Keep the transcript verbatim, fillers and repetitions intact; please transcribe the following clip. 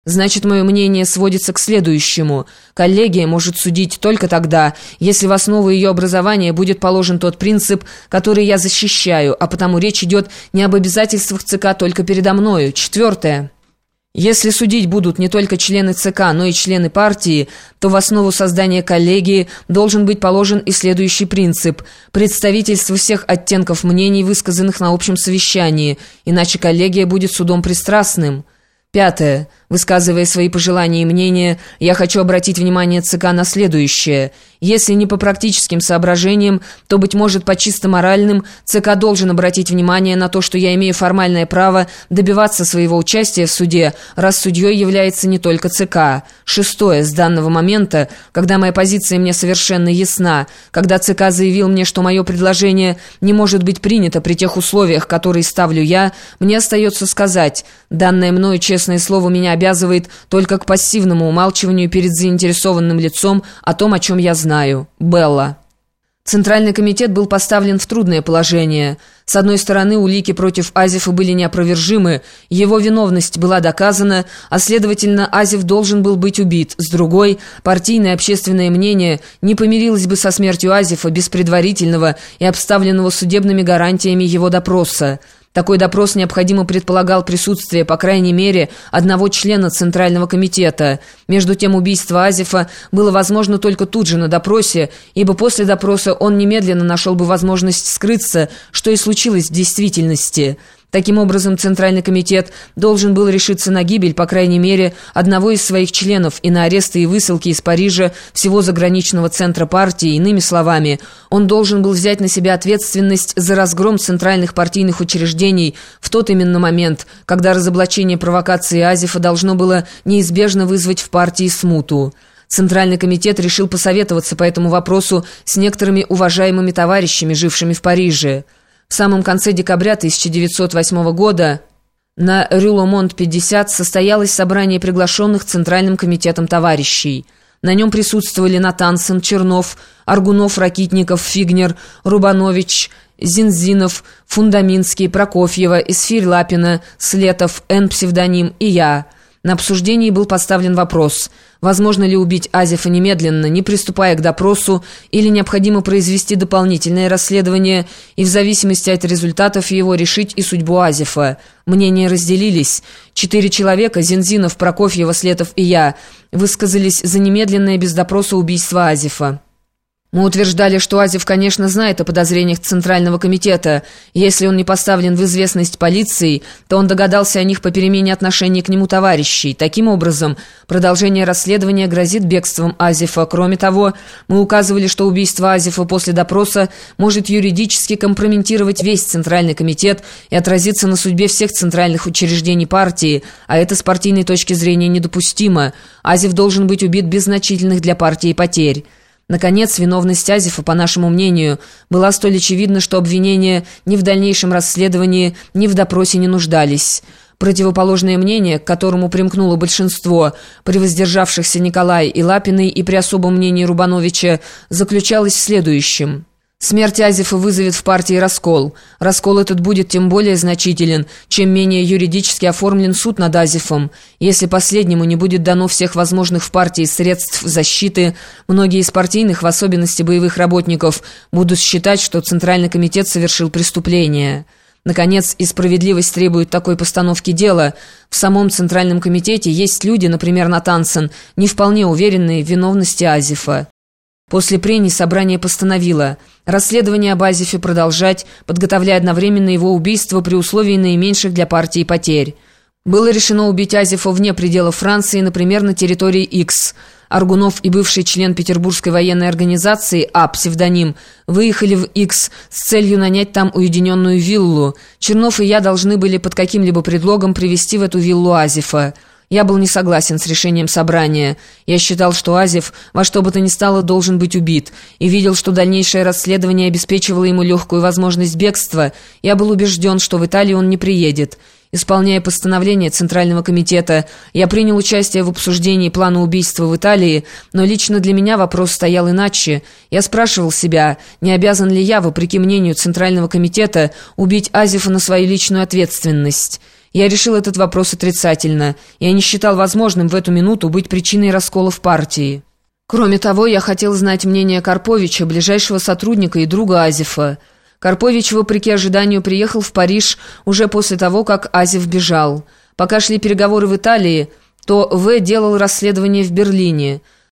Значит, мое мнение сводится к следующему. Коллегия может судить только тогда, если в основу ее образования будет положен тот принцип, который я защищаю, а потому речь идет не об обязательствах ЦК только передо мною. Четвертое. Если судить будут не только члены ЦК, но и члены партии, то в основу создания коллегии должен быть положен и следующий принцип – представительство всех оттенков мнений, высказанных на общем совещании, иначе коллегия будет судом пристрастным. Пятое. Высказывая свои пожелания и мнения, я хочу обратить внимание ЦК на следующее. Если не по практическим соображениям, то, быть может, по чисто моральным, ЦК должен обратить внимание на то, что я имею формальное право добиваться своего участия в суде, раз судьей является не только ЦК. Шестое. С данного момента, когда моя позиция мне совершенно ясна, когда ЦК заявил мне, что мое предложение не может быть принято при тех условиях, которые ставлю я, мне остается сказать, данное мною честное слово меня обязывает только к пассивному умалчиванию перед заинтересованным лицом о том, о чем я знаю. Белла. Центральный комитет был поставлен в трудное положение. С одной стороны, улики против Азефа были неопровержимы, его виновность была доказана, а следовательно, Азеф должен был быть убит. С другой, партийное общественное мнение не помирилось бы со смертью Азефа без предварительного и обставленного судебными гарантиями его допроса. Такой допрос необходимо предполагал присутствие, по крайней мере, одного члена Центрального комитета. Между тем, убийство Азефа было возможно только тут же на допросе, ибо после допроса он немедленно нашел бы возможность скрыться, что и случилось в действительности. Таким образом, Центральный комитет должен был решиться на гибель, по крайней мере, одного из своих членов и на аресты и высылки из Парижа всего заграничного центра партии. Иными словами, он должен был взять на себя ответственность за разгром центральных партийных учреждений в тот именно момент, когда разоблачение провокации Азефа должно было неизбежно вызвать в партии смуту. Центральный комитет решил посоветоваться по этому вопросу с некоторыми уважаемыми товарищами, жившими в Париже. В самом конце декабря тысяча девятьсот восьмого года на Рю-Ло-Монт пятьдесят состоялось собрание приглашенных Центральным комитетом товарищей. На нем присутствовали Натансен, Чернов, Аргунов, Ракитников, Фигнер, Рубанович, Зинзинов, Фундаминский, Прокофьева, Исфирь Лапина, Слетов, Н. Псевдоним и я. На обсуждении был поставлен вопрос, возможно ли убить Азефа немедленно, не приступая к допросу, или необходимо произвести дополнительное расследование и в зависимости от результатов его решить и судьбу Азефа. Мнения разделились. Четыре человека, Зинзинов, Прокофьева, Слетов и я, высказались за немедленное без допроса убийство Азефа. Мы утверждали, что Азеф, конечно, знает о подозрениях Центрального комитета. Если он не поставлен в известность полиции, то он догадался о них по перемене отношений к нему товарищей. Таким образом, продолжение расследования грозит бегством Азефа. Кроме того, мы указывали, что убийство Азефа после допроса может юридически компрометировать весь Центральный комитет и отразиться на судьбе всех центральных учреждений партии, а это с партийной точки зрения недопустимо. Азеф должен быть убит без значительных для партии потерь. Наконец, виновность Азефа, по нашему мнению, была столь очевидна, что обвинения ни в дальнейшем расследовании, ни в допросе не нуждались. Противоположное мнение, к которому примкнуло большинство, при воздержавшихся Николае и Лапиной и при особом мнении Рубановича, заключалось в следующем. Смерть Азефа вызовет в партии раскол. Раскол этот будет тем более значителен, чем менее юридически оформлен суд над Азефом. Если последнему не будет дано всех возможных в партии средств защиты, многие из партийных, в особенности боевых работников, будут считать, что Центральный комитет совершил преступление. Наконец, и справедливость требует такой постановки дела. В самом Центральном комитете есть люди, например, Натансен, не вполне уверенные в виновности Азефа. После прений собрание постановило расследование об Азефе продолжать, подготовляя одновременно его убийство при условии наименьших для партии потерь. Было решено убить Азефа вне пределов Франции, например, на территории Икс. Аргунов и бывший член Петербургской военной организации А. Псевдоним выехали в Икс с целью нанять там уединенную виллу. Чернов и я должны были под каким-либо предлогом привезти в эту виллу Азефа. Я был не согласен с решением собрания. Я считал, что Азеф во что бы то ни стало должен быть убит, и видел, что дальнейшее расследование обеспечивало ему легкую возможность бегства. Я был убежден, что в Италию он не приедет. Исполняя постановление Центрального комитета, я принял участие в обсуждении плана убийства в Италии, но лично для меня вопрос стоял иначе. Я спрашивал себя, не обязан ли я, вопреки мнению Центрального комитета, убить Азефа на свою личную ответственность. Я решил этот вопрос отрицательно. Я не считал возможным в эту минуту быть причиной раскола в партии. Кроме того, я хотел знать мнение Карповича, ближайшего сотрудника и друга Азефа. Карпович, вопреки ожиданию, приехал в Париж уже после того, как Азеф бежал. Пока шли переговоры в Италии, то В. делал расследование в Берлине.